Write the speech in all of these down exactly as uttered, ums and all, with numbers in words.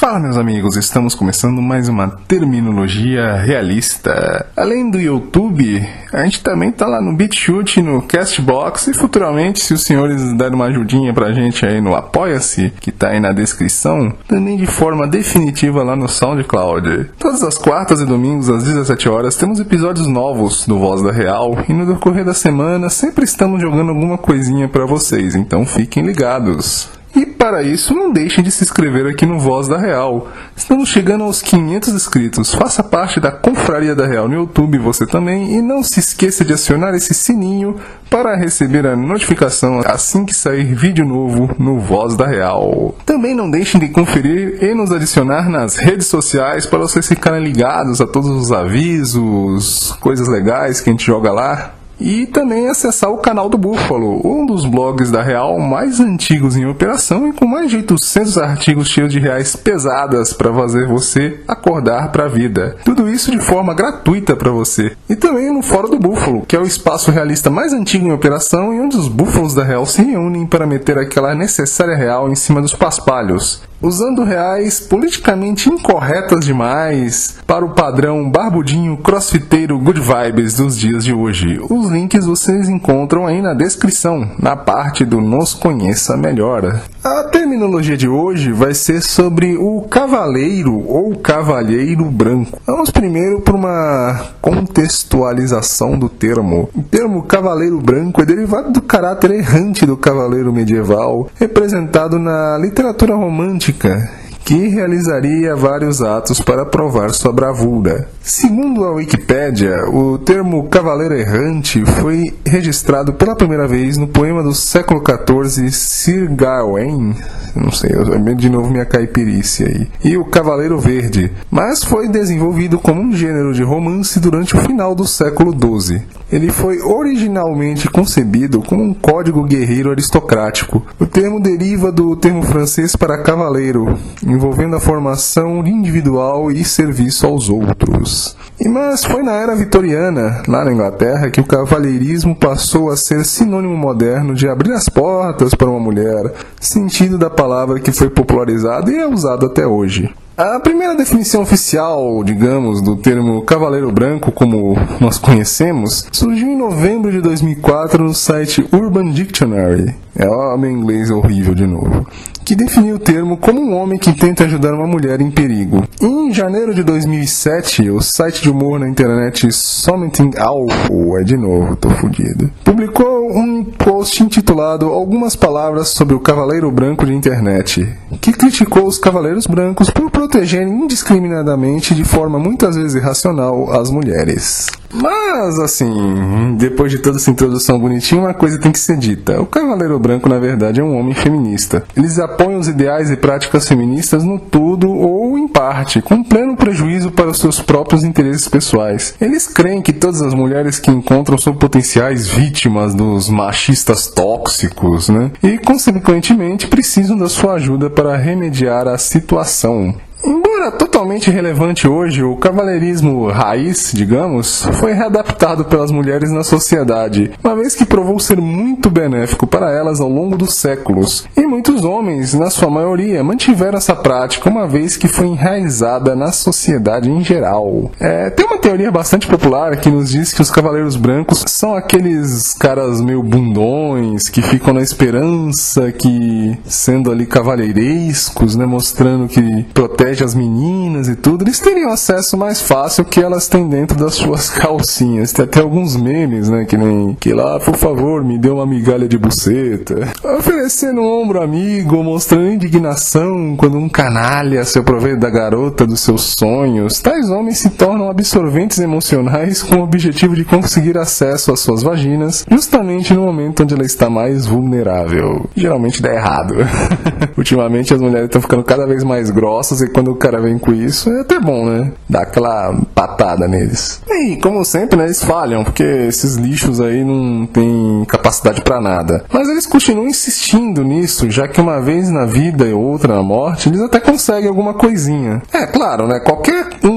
Fala, meus amigos, estamos começando mais uma terminologia realista. Além do YouTube, a gente também tá lá no BitChute, no Castbox e futuramente, se os senhores derem uma ajudinha pra gente aí no Apoia-se, que tá aí na descrição, também de forma definitiva lá no SoundCloud. Todas as quartas e domingos às dezessete horas temos episódios novos do Voz da Real e no decorrer da semana sempre estamos jogando alguma coisinha pra vocês, então fiquem ligados. E para isso, não deixem de se inscrever aqui no Voz da Real. Estamos chegando aos quinhentos inscritos. Faça parte da Confraria da Real no YouTube, você também. E não se esqueça de acionar esse sininho para receber a notificação assim que sair vídeo novo no Voz da Real. Também não deixem de conferir e nos adicionar nas redes sociais para vocês ficarem ligados a todos os avisos, coisas legais que a gente joga lá. E também acessar o canal do Búfalo, um dos blogs da Real mais antigos em operação e com mais de oitocentos artigos cheios de reais pesadas para fazer você acordar para a vida. Tudo isso de forma gratuita para você. E também no Fórum do Búfalo, que é o espaço realista mais antigo em operação e onde os búfalos da Real se reúnem para meter aquela necessária real em cima dos paspalhos, usando reais politicamente incorretas demais para o padrão barbudinho crossfiteiro good vibes dos dias de hoje. Os links vocês encontram aí na descrição, na parte do Nos Conheça Melhor. A terminologia de hoje vai ser sobre o cavaleiro ou cavalheiro branco. Vamos primeiro por uma contextualização do termo. O termo cavaleiro branco é derivado do caráter errante do cavaleiro medieval, representado na literatura romântica, que realizaria vários atos para provar sua bravura. Segundo a Wikipédia, o termo cavaleiro errante foi registrado pela primeira vez no poema do século quatorze Sir Gawain, não sei, de novo minha caipirice aí, e o Cavaleiro Verde, mas foi desenvolvido como um gênero de romance durante o final do século doze. Ele foi originalmente concebido como um código guerreiro aristocrático. O termo deriva do termo francês para cavaleiro, envolvendo a formação individual e serviço aos outros. E mas foi na era vitoriana, lá na Inglaterra, que o cavalheirismo passou a ser sinônimo moderno de abrir as portas para uma mulher, sentido da palavra que foi popularizado e é usado até hoje. A primeira definição oficial, digamos, do termo cavaleiro branco, como nós conhecemos, surgiu em novembro de dois mil e quatro no site Urban Dictionary. É ó, meu inglês horrível de novo. Que definiu o termo como um homem que tenta ajudar uma mulher em perigo. Em janeiro de dois mil e sete, o site de humor na internet Something Awful, é de novo, tô fudido, publicou um post intitulado Algumas Palavras sobre o Cavaleiro Branco de Internet, que criticou os cavaleiros brancos por protegerem indiscriminadamente, de forma muitas vezes irracional, as mulheres. Mas, assim, depois de toda essa introdução bonitinha, uma coisa tem que ser dita. O Cavaleiro Branco, na verdade, é um homem feminista. Eles apoiam os ideais e práticas feministas no todo ou em parte, com pleno prejuízo para os seus próprios interesses pessoais. Eles creem que todas as mulheres que encontram são potenciais vítimas dos machistas tóxicos, né? E, consequentemente, precisam da sua ajuda para remediar a situação. Embora totalmente relevante hoje, o cavalheirismo raiz, digamos, foi readaptado pelas mulheres na sociedade, uma vez que provou ser muito benéfico para elas ao longo dos séculos. E muitos homens, na sua maioria, mantiveram essa prática, uma vez que foi enraizada na sociedade em geral. É, tem uma teoria bastante popular que nos diz que os cavaleiros brancos são aqueles caras meio bundões, que ficam na esperança, que sendo ali cavalheirescos, né, mostrando que protegem as meninas e tudo, eles teriam acesso mais fácil que elas têm dentro das suas calcinhas. Tem até alguns memes, né, que nem que lá, por favor, me dê uma migalha de buceta, oferecendo um ombro amigo, mostrando indignação quando um canalha se aproveita da garota dos seus sonhos. Tais homens se tornam absorventes emocionais com o objetivo de conseguir acesso às suas vaginas justamente no momento onde ela está mais vulnerável. Geralmente dá errado. Ultimamente as mulheres estão ficando cada vez mais grossas e quando o cara vem com isso, é até bom, né? Dá aquela patada neles. E, como sempre, né, eles falham, porque esses lixos aí não têm capacidade pra nada. Mas eles continuam insistindo nisso, já que uma vez na vida e outra na morte, eles até conseguem alguma coisinha. É, claro, né? Qualquer um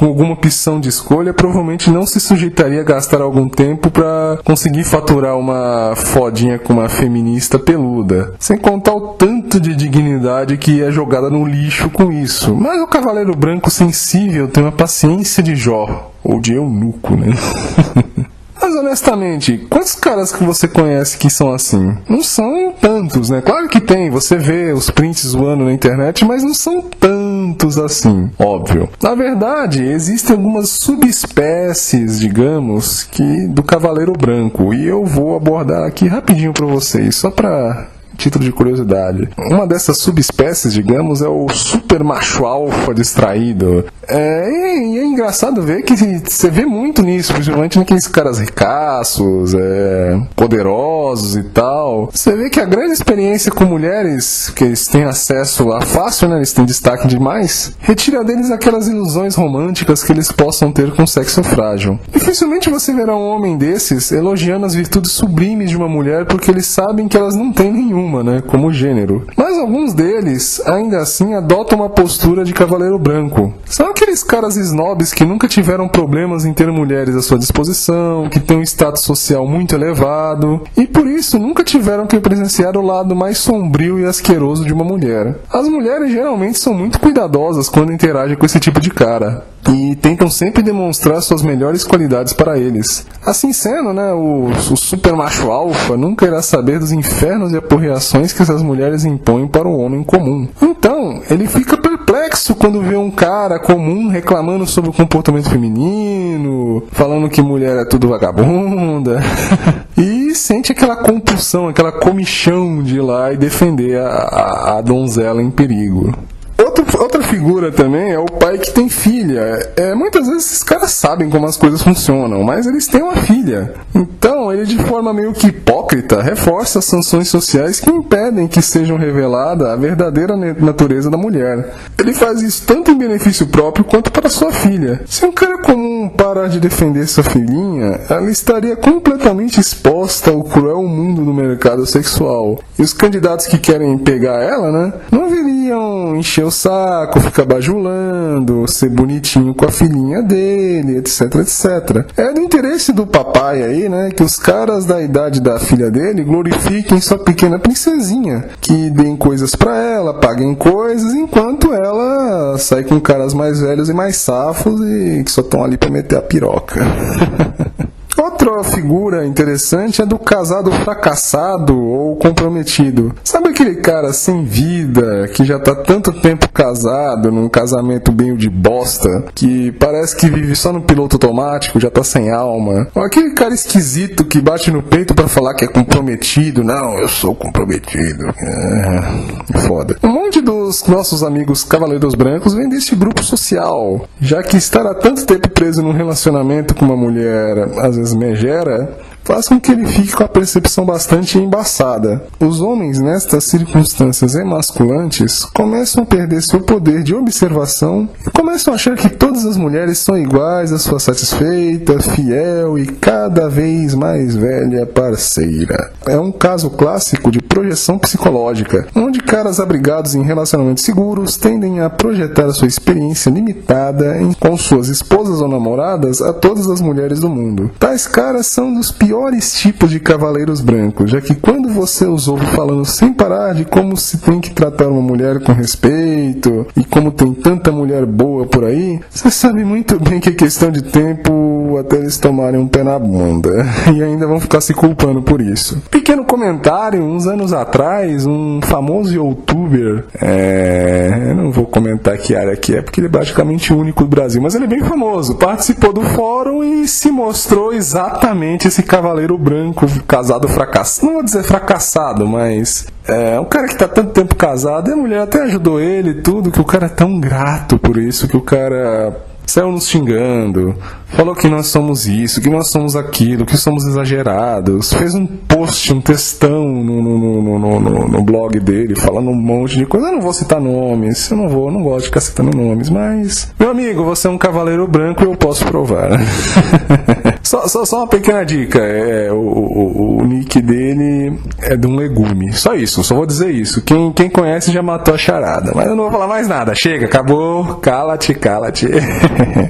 com alguma opção de escolha, provavelmente não se sujeitaria a gastar algum tempo para conseguir faturar uma fodinha com uma feminista peluda. Sem contar o tanto de dignidade que é jogada no lixo com isso. Mas o cavaleiro branco sensível tem uma paciência de Jó, ou de eunuco, né? Mas honestamente, quantos caras que você conhece que são assim? Não são tantos, né? Claro que tem, você vê os prints zoando na internet, mas não são tantos assim, óbvio. Na verdade, existem algumas subespécies, digamos, que do cavaleiro branco, e eu vou abordar aqui rapidinho pra vocês, só pra título de curiosidade. Uma dessas subespécies, digamos, é o super macho alfa distraído. É, e é engraçado ver que você vê muito nisso, principalmente naqueles caras ricaços, é, poderosos e tal. Você vê que a grande experiência com mulheres, que eles têm acesso a fácil, né, eles têm destaque demais, retira deles aquelas ilusões românticas que eles possam ter com o sexo frágil. Dificilmente você verá um homem desses elogiando as virtudes sublimes de uma mulher porque eles sabem que elas não têm nenhuma, né, como gênero. Mas alguns deles, ainda assim, adotam uma postura de cavaleiro branco. São aqueles caras snobs que nunca tiveram problemas em ter mulheres à sua disposição, que têm um status social muito elevado, e por isso nunca tiveram que presenciar o lado mais sombrio e asqueroso de uma mulher. As mulheres geralmente são muito cuidadosas quando interagem com esse tipo de cara, e tentam sempre demonstrar suas melhores qualidades para eles. Assim sendo, né, o, o super macho alfa nunca irá saber dos infernos e aporreações que essas mulheres impõem para o homem comum. Então, ele fica perplexo quando vê um cara comum reclamando sobre o comportamento feminino, falando que mulher é tudo vagabunda, e sente aquela compulsão, aquela comichão de ir lá e defender a, a, a donzela em perigo. Outro, outra figura também é o pai que tem filha. É, muitas vezes esses caras sabem como as coisas funcionam, mas eles têm uma filha. Então, ele de forma meio que hipócrita reforça as sanções sociais que impedem que sejam revelada a verdadeira natureza da mulher. Ele faz isso tanto em benefício próprio quanto para sua filha. Se um cara comum parar de defender sua filhinha, ela estaria completamente exposta ao cruel mundo do mercado sexual. E os candidatos que querem pegar ela, né, não viriam encher o saco, ficar bajulando, ser bonitinho com a filhinha dele, etc, etcétera. É do interesse do papai aí, né, que os caras da idade da filha dele glorifiquem sua pequena princesinha, que deem coisas pra ela, paguem coisas, enquanto ela sai com caras mais velhos e mais safos e que só estão ali pra meter a piroca. Outra figura interessante é do casado fracassado ou comprometido. Sabe aquele cara sem vida, que já tá tanto tempo casado, num casamento meio de bosta, que parece que vive só no piloto automático, já tá sem alma? Ou aquele cara esquisito que bate no peito pra falar que é comprometido. Não, eu sou comprometido. É, foda. Um monte dos nossos amigos cavaleiros brancos vem desse grupo social, já que estar há tanto tempo preso num relacionamento com uma mulher, às vezes megera, faz com que ele fique com a percepção bastante embaçada. Os homens, nestas circunstâncias emasculantes, começam a perder seu poder de observação e começam a achar que todas as mulheres são iguais à sua satisfeita, fiel e cada vez mais velha parceira. É um caso clássico de projeção psicológica, onde caras abrigados em relacionamentos seguros tendem a projetar a sua experiência limitada em, com suas esposas ou namoradas a todas as mulheres do mundo. Tais caras são dos piores piores tipos de cavaleiros brancos, já que quando você os ouve falando sem parar de como se tem que tratar uma mulher com respeito e como tem tanta mulher boa por aí, você sabe muito bem que é questão de tempo até eles tomarem um pé na bunda e ainda vão ficar se culpando por isso. Pequeno comentário, uns anos atrás, um famoso youtuber, é... eu não vou comentar que área que é porque ele é praticamente o único do Brasil, mas ele é bem famoso, participou do fórum e se mostrou exatamente esse cavaleiro branco, casado fracassado. Não vou dizer fracassado, mas é um cara que tá tanto tempo casado, e a mulher até ajudou ele e tudo, que o cara é tão grato por isso, que o cara saiu nos xingando, falou que nós somos isso, que nós somos aquilo, que somos exagerados, fez um post, um textão no, no, no, no, no, no blog dele, falando um monte de coisa. Eu não vou citar nomes, eu não vou, eu não gosto de ficar citando nomes, mas, meu amigo, você é um cavaleiro branco e eu posso provar. Só, só, só uma pequena dica, é, o, o, o nick dele é de um legume, só isso, só vou dizer isso. Quem, quem conhece já matou a charada, mas eu não vou falar mais nada, chega, acabou, cala-te, cala-te.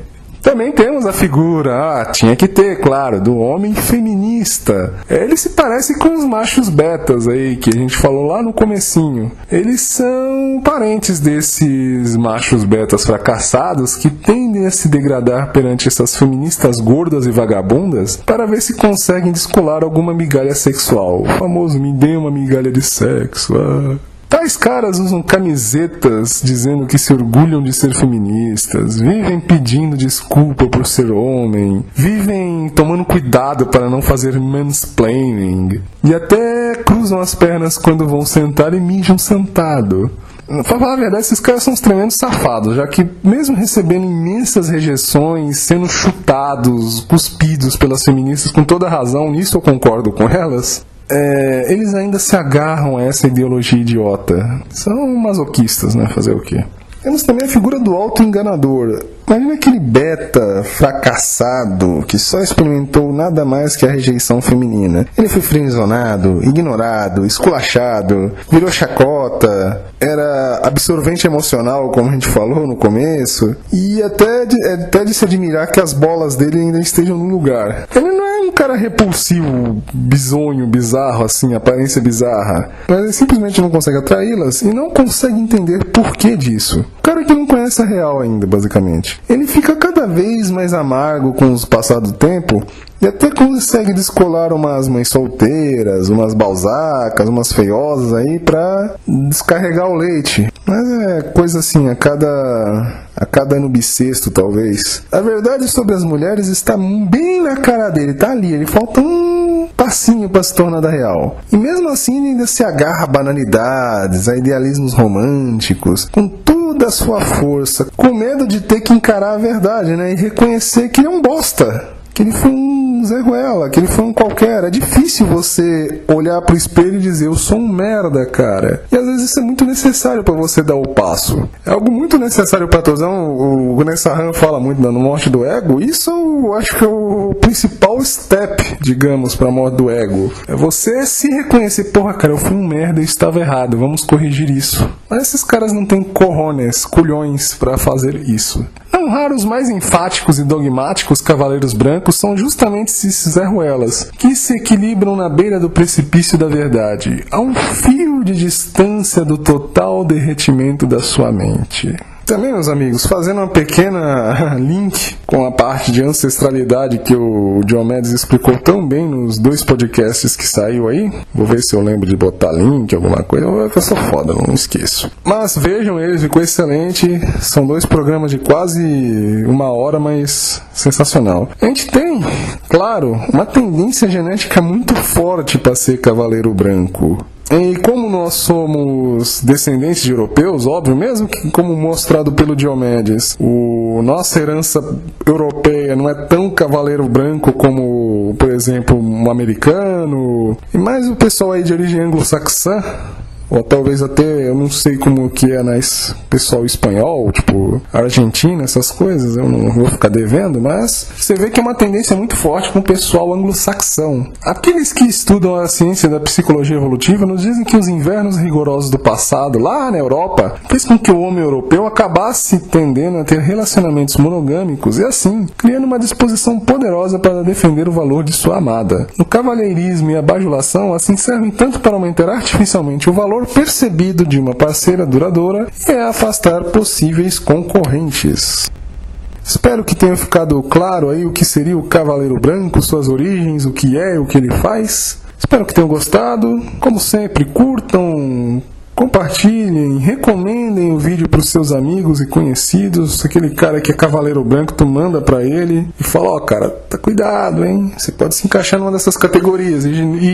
Também temos a figura, ah, tinha que ter, claro, do homem feminista. Ele se parece com os machos betas aí, que a gente falou lá no comecinho. Eles são parentes desses machos betas fracassados que tendem a se degradar perante essas feministas gordas e vagabundas para ver se conseguem descolar alguma migalha sexual. O famoso me dê uma migalha de sexo, ah... Tais caras usam camisetas dizendo que se orgulham de ser feministas, vivem pedindo desculpa por ser homem, vivem tomando cuidado para não fazer mansplaining e até cruzam as pernas quando vão sentar e mijam sentado. Pra falar a verdade, esses caras são uns tremendos safados, já que mesmo recebendo imensas rejeições, sendo chutados, cuspidos pelas feministas com toda razão, nisso eu concordo com elas, É, eles ainda se agarram a essa ideologia idiota. São masoquistas, né? Fazer o quê? Temos também a figura do auto-enganador. Imagina aquele beta fracassado que só experimentou nada mais que a rejeição feminina. Ele foi frenzonado, ignorado, esculachado, virou chacota, era absorvente emocional, como a gente falou no começo, e até de, até de se admirar que as bolas dele ainda estejam no lugar. Ele não é um cara repulsivo, bizonho, bizarro, assim, aparência bizarra, mas ele simplesmente não consegue atraí-las e não consegue entender por que disso. O cara que não conhece a real ainda, basicamente. Ele fica cada vez mais amargo com o passar do tempo e até consegue descolar umas mães solteiras, umas balzacas, umas feiosas aí pra descarregar o leite. Mas é coisa assim, a cada, a cada ano bissexto talvez. A verdade sobre as mulheres está bem na cara dele, tá ali, ele falta um passinho pra se tornar da real. E mesmo assim ele ainda se agarra a banalidades, a idealismos românticos, com toda a sua força, com medo de ter que encarar a verdade, né? E reconhecer que ele é um bosta, que ele foi um Zé Ruela, que ele foi um qualquer. É difícil você olhar pro espelho e dizer, eu sou um merda, cara. E às vezes isso é muito necessário pra você dar o passo. É algo muito necessário pra todos. O Gunessahan fala muito da morte do ego. Isso eu acho que é o principal step, digamos, pra morte do ego. É você se reconhecer, porra, cara, eu fui um merda e estava errado, vamos corrigir isso. Mas esses caras não têm cojones, culhões pra fazer isso. Não raro, os mais enfáticos e dogmáticos cavaleiros brancos são justamente esses Zé Ruelas, que se equilibram na beira do precipício da verdade, a um fio de distância do total derretimento da sua mente. Também, meus amigos, fazendo uma pequena link com a parte de ancestralidade que o Diomedes explicou tão bem nos dois podcasts que saiu aí. Vou ver se eu lembro de botar link, alguma coisa. Eu sou foda, não esqueço. Mas vejam eles, ficou excelente. São dois programas de quase uma hora, mas sensacional. A gente tem, claro, uma tendência genética muito forte para ser cavaleiro branco. E como nós somos descendentes de europeus, óbvio, mesmo que como mostrado pelo Diomedes, o nossa herança europeia não é tão cavaleiro branco como, por exemplo, um americano, e mais o pessoal aí de origem anglo-saxã, ou talvez até, eu não sei como que é nas pessoal espanhol, tipo Argentina, essas coisas, eu não vou ficar devendo, mas você vê que é uma tendência muito forte com o pessoal anglo-saxão. Aqueles que estudam a ciência da psicologia evolutiva nos dizem que os invernos rigorosos do passado, lá na Europa, fez com que o homem europeu acabasse tendendo a ter relacionamentos monogâmicos e assim, criando uma disposição poderosa para defender o valor de sua amada. O cavalheirismo e a bajulação assim servem tanto para aumentar artificialmente o valor percebido de uma parceira duradoura e afastar possíveis concorrentes. Espero que tenha ficado claro aí o que seria o Cavaleiro Branco, suas origens, o que é, o que ele faz. Espero que tenham gostado. Como sempre, curtam, compartilhem, recomendem o vídeo para os seus amigos e conhecidos. Aquele cara que é Cavaleiro Branco, tu manda para ele e fala, ó, oh, cara, tá cuidado, hein? Você pode se encaixar numa dessas categorias e,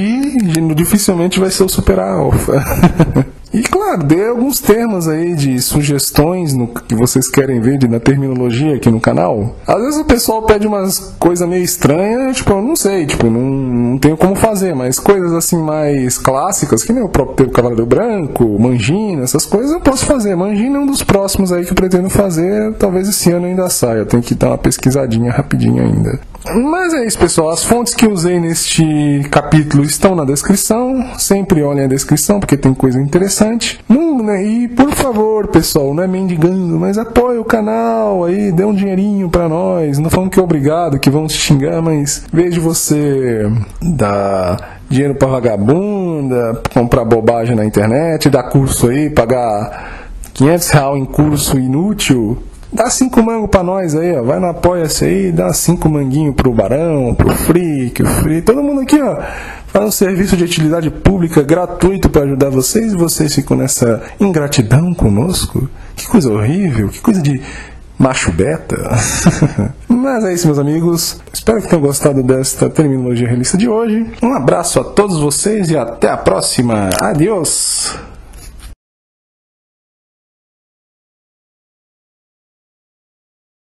e, e dificilmente vai ser o Super Alpha. E claro, dê alguns termos aí de sugestões no que vocês querem ver de, na terminologia aqui no canal. Às vezes o pessoal pede umas coisas meio estranhas, tipo, eu não sei, tipo, não, não tenho como fazer, mas coisas assim mais clássicas, que nem o próprio Cavaleiro Branco, Mangina, essas coisas eu posso fazer. Mangina é um dos próximos aí que eu pretendo fazer, talvez esse ano ainda saia, eu tenho que dar uma pesquisadinha rapidinho ainda. Mas é isso, pessoal, as fontes que eu usei neste capítulo estão na descrição, sempre olhem a descrição porque tem coisa interessante. Não né? E por favor, pessoal, não é mendigando, mas apoie o canal aí, dê um dinheirinho pra nós. Não falando que é obrigado, que vamos te xingar, mas vejo você dar dinheiro pra vagabunda, comprar bobagem na internet, dar curso aí, pagar quinhentos reais em curso inútil. Dá cinco mangos pra nós aí, ó. Vai no Apoia-se aí, dá cinco manguinhos pro Barão, pro Freak, o Free, todo mundo aqui, ó. Faz um serviço de utilidade pública gratuito pra ajudar vocês e vocês ficam nessa ingratidão conosco. Que coisa horrível, que coisa de macho beta. Mas é isso, meus amigos. Espero que tenham gostado desta terminologia realista de hoje. Um abraço a todos vocês e até a próxima. Adiós!